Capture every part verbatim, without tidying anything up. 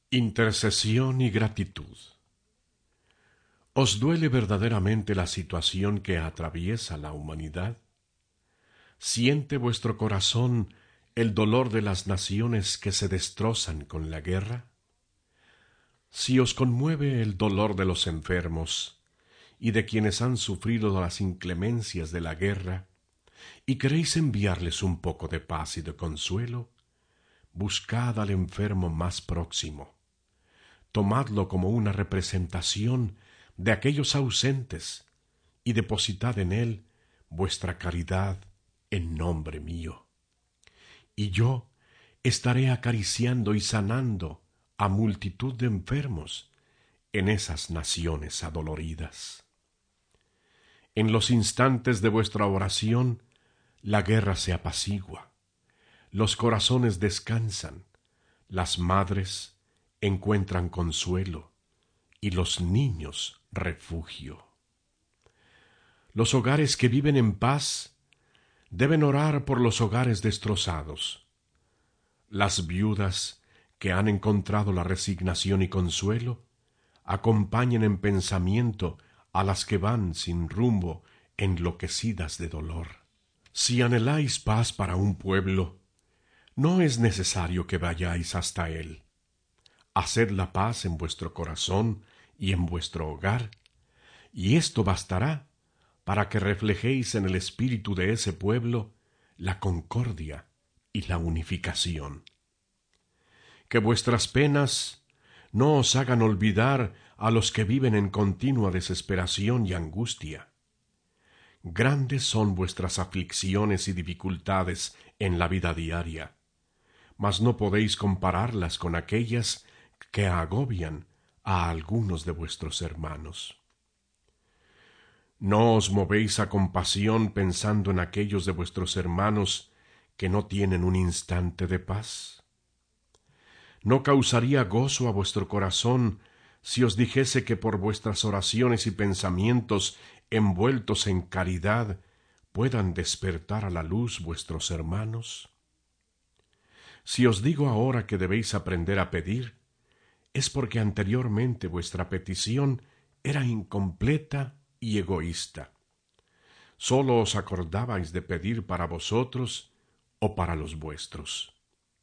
Intercesión y gratitud. ¿Os duele verdaderamente la situación que atraviesa la humanidad? ¿Siente vuestro corazón el dolor de las naciones que se destrozan con la guerra? Si os conmueve el dolor de los enfermos y de quienes han sufrido las inclemencias de la guerra, y queréis enviarles un poco de paz y de consuelo, buscad al enfermo más próximo. Tomadlo como una representación de aquellos ausentes y depositad en él vuestra caridad en nombre mío. Y yo estaré acariciando y sanando a multitud de enfermos en esas naciones adoloridas. En los instantes de vuestra oración, la guerra se apacigua, los corazones descansan, las madres encuentran consuelo y los niños refugio. Los hogares que viven en paz deben orar por los hogares destrozados. Las viudas que han encontrado la resignación y consuelo acompañen en pensamiento a las que van sin rumbo, enloquecidas de dolor. Si anheláis paz para un pueblo, no es necesario que vayáis hasta él. Haced la paz en vuestro corazón y en vuestro hogar, y esto bastará para que reflejéis en el espíritu de ese pueblo la concordia y la unificación. Que vuestras penas no os hagan olvidar a los que viven en continua desesperación y angustia. Grandes son vuestras aflicciones y dificultades en la vida diaria, mas no podéis compararlas con aquellas que agobian a algunos de vuestros hermanos. ¿No os movéis a compasión pensando en aquellos de vuestros hermanos que no tienen un instante de paz? ¿No causaría gozo a vuestro corazón si os dijese que por vuestras oraciones y pensamientos envueltos en caridad puedan despertar a la luz vuestros hermanos? Si os digo ahora que debéis aprender a pedir, es porque anteriormente vuestra petición era incompleta y egoísta. Sólo os acordabais de pedir para vosotros o para los vuestros.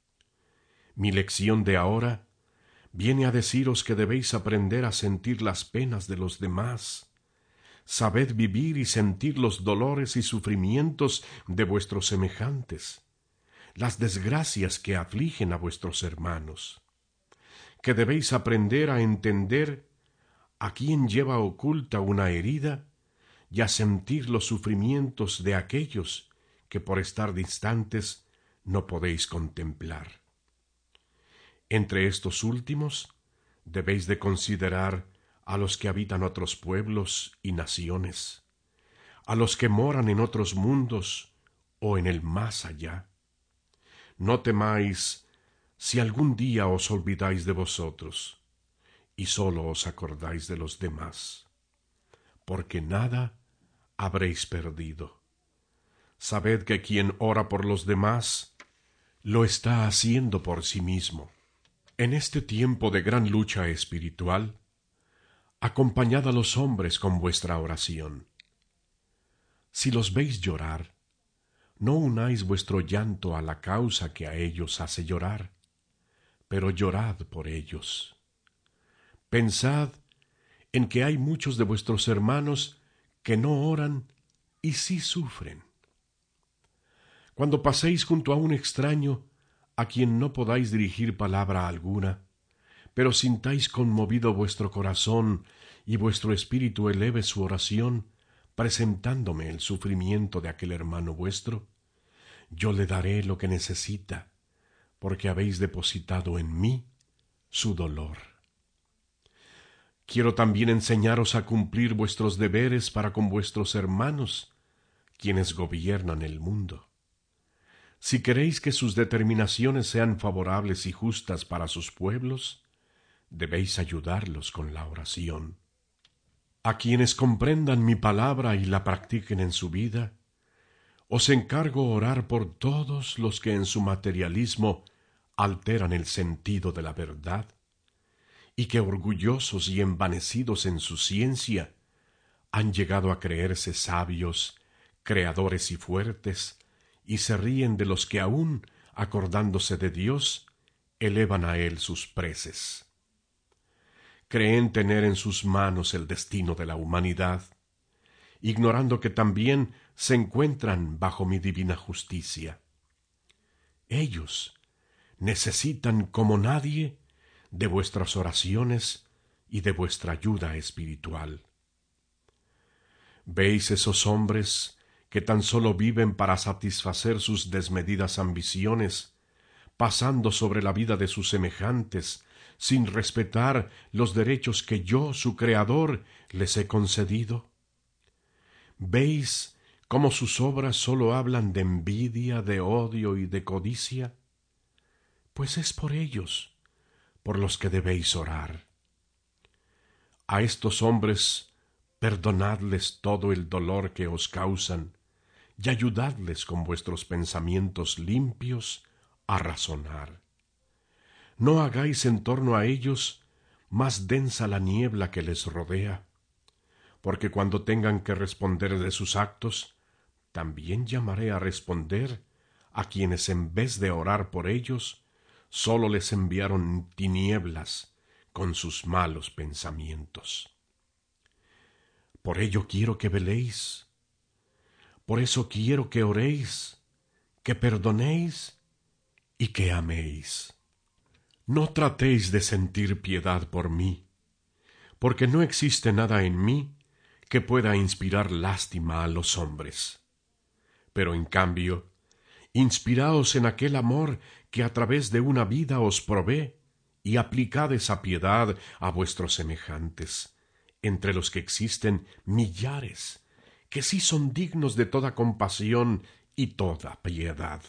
Mi lección de ahora viene a deciros que debéis aprender a sentir las penas de los demás. Sabed vivir y sentir los dolores y sufrimientos de vuestros semejantes, las desgracias que afligen a vuestros hermanos. Que debéis aprender a entender a quien lleva oculta una herida y a sentir los sufrimientos de aquellos que por estar distantes no podéis contemplar. Entre estos últimos debéis de considerar a los que habitan otros pueblos y naciones, a los que moran en otros mundos o en el más allá. No temáis si algún día os olvidáis de vosotros y sólo os acordáis de los demás, porque nada habréis perdido. Sabed que quien ora por los demás lo está haciendo por sí mismo. En este tiempo de gran lucha espiritual, acompañad a los hombres con vuestra oración. Si los veis llorar, no unáis vuestro llanto a la causa que a ellos hace llorar, pero llorad por ellos. Pensad en que hay muchos de vuestros hermanos que no oran y sí sufren. Cuando paséis junto a un extraño, a quien no podáis dirigir palabra alguna, pero sintáis conmovido vuestro corazón y vuestro espíritu eleve su oración, presentándome el sufrimiento de aquel hermano vuestro, yo le daré lo que necesita, porque habéis depositado en mí su dolor. Quiero también enseñaros a cumplir vuestros deberes para con vuestros hermanos, quienes gobiernan el mundo. Si queréis que sus determinaciones sean favorables y justas para sus pueblos, debéis ayudarlos con la oración. A quienes comprendan mi palabra y la practiquen en su vida, os encargo orar por todos los que en su materialismo alteran el sentido de la verdad, y que orgullosos y envanecidos en su ciencia, han llegado a creerse sabios, creadores y fuertes, y se ríen de los que aún, acordándose de Dios, elevan a Él sus preces. Creen tener en sus manos el destino de la humanidad, ignorando que también se encuentran bajo mi divina justicia. Ellos necesitan como nadie de vuestras oraciones y de vuestra ayuda espiritual. ¿Veis esos hombres que tan solo viven para satisfacer sus desmedidas ambiciones, pasando sobre la vida de sus semejantes, sin respetar los derechos que yo, su Creador, les he concedido? ¿Veis cómo sus obras sólo hablan de envidia, de odio y de codicia? Pues es por ellos por los que debéis orar. A estos hombres perdonadles todo el dolor que os causan y ayudadles con vuestros pensamientos limpios a razonar. No hagáis en torno a ellos más densa la niebla que les rodea, porque cuando tengan que responder de sus actos, también llamaré a responder a quienes en vez de orar por ellos, sólo les enviaron tinieblas con sus malos pensamientos. Por ello quiero que veléis, por eso quiero que oréis, que perdonéis y que améis. No tratéis de sentir piedad por mí, porque no existe nada en mí que pueda inspirar lástima a los hombres. Pero en cambio, inspiraos en aquel amor que a través de una vida os provee, y aplicad esa piedad a vuestros semejantes, entre los que existen millares, que sí son dignos de toda compasión y toda piedad.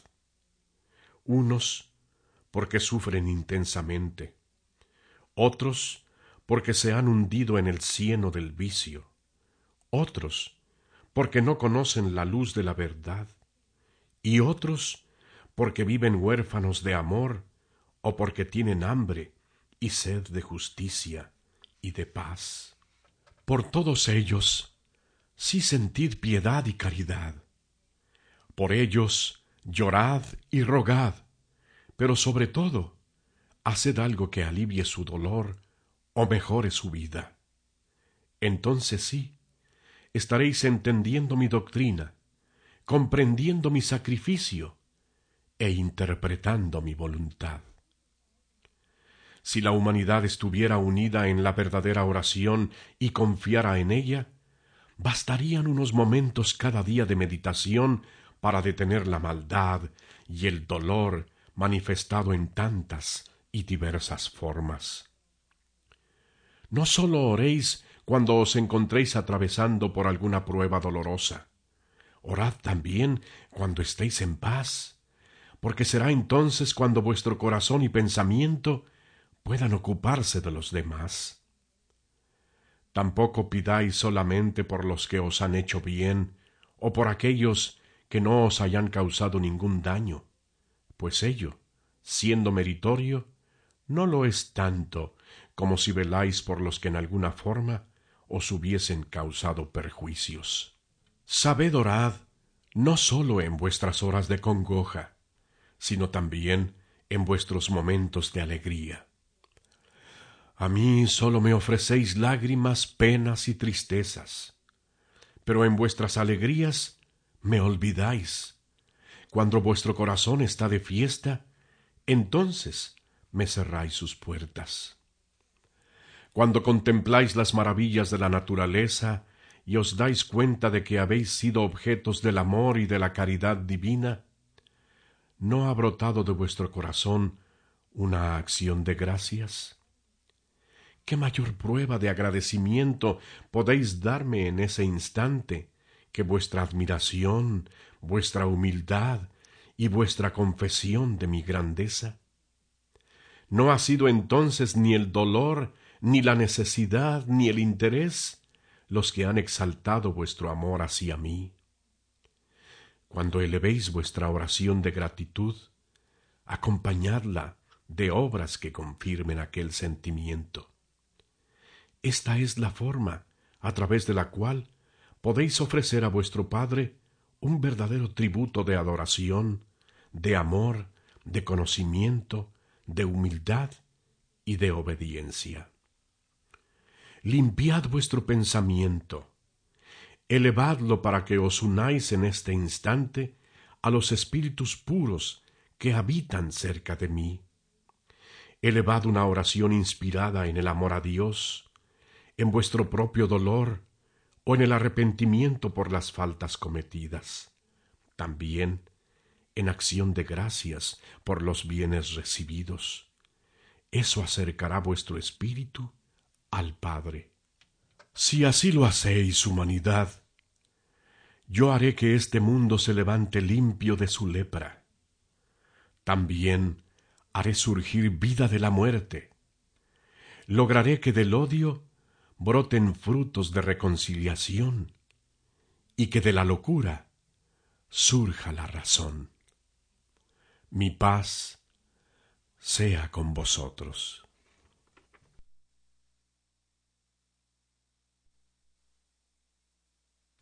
Unos porque sufren intensamente, otros porque se han hundido en el cieno del vicio, otros porque no conocen la luz de la verdad, y otros porque viven huérfanos de amor, o porque tienen hambre y sed de justicia y de paz. Por todos ellos, sí sentid piedad y caridad. Por ellos, llorad y rogad, pero sobre todo, haced algo que alivie su dolor o mejore su vida. Entonces sí, estaréis entendiendo mi doctrina, comprendiendo mi sacrificio e interpretando mi voluntad. Si la humanidad estuviera unida en la verdadera oración y confiara en ella, bastarían unos momentos cada día de meditación para detener la maldad y el dolor manifestado en tantas y diversas formas. No sólo oréis cuando os encontréis atravesando por alguna prueba dolorosa, orad también cuando estéis en paz, porque será entonces cuando vuestro corazón y pensamiento puedan ocuparse de los demás. Tampoco pidáis solamente por los que os han hecho bien, o por aquellos que no os hayan causado ningún daño, pues ello, siendo meritorio, no lo es tanto como si veláis por los que en alguna forma os hubiesen causado perjuicios. Sabed orad no sólo en vuestras horas de congoja, sino también en vuestros momentos de alegría. A mí sólo me ofrecéis lágrimas, penas y tristezas, pero en vuestras alegrías me olvidáis. Cuando vuestro corazón está de fiesta, entonces me cerráis sus puertas. Cuando contempláis las maravillas de la naturaleza y os dais cuenta de que habéis sido objetos del amor y de la caridad divina, ¿no ha brotado de vuestro corazón una acción de gracias? ¿Qué mayor prueba de agradecimiento podéis darme en ese instante que vuestra admiración, vuestra humildad y vuestra confesión de mi grandeza? ¿No ha sido entonces ni el dolor, ni la necesidad, ni el interés los que han exaltado vuestro amor hacia mí? Cuando elevéis vuestra oración de gratitud, acompañadla de obras que confirmen aquel sentimiento. Esta es la forma a través de la cual podéis ofrecer a vuestro Padre un verdadero tributo de adoración, de amor, de conocimiento, de humildad y de obediencia. Limpiad vuestro pensamiento, elevadlo para que os unáis en este instante a los espíritus puros que habitan cerca de mí. Elevad una oración inspirada en el amor a Dios, en vuestro propio dolor o en el arrepentimiento por las faltas cometidas. También en acción de gracias por los bienes recibidos. Eso acercará vuestro espíritu al Padre. Si así lo hacéis, humanidad, yo haré que este mundo se levante limpio de su lepra. También haré surgir vida de la muerte. Lograré que del odio broten frutos de reconciliación y que de la locura surja la razón. Mi paz sea con vosotros.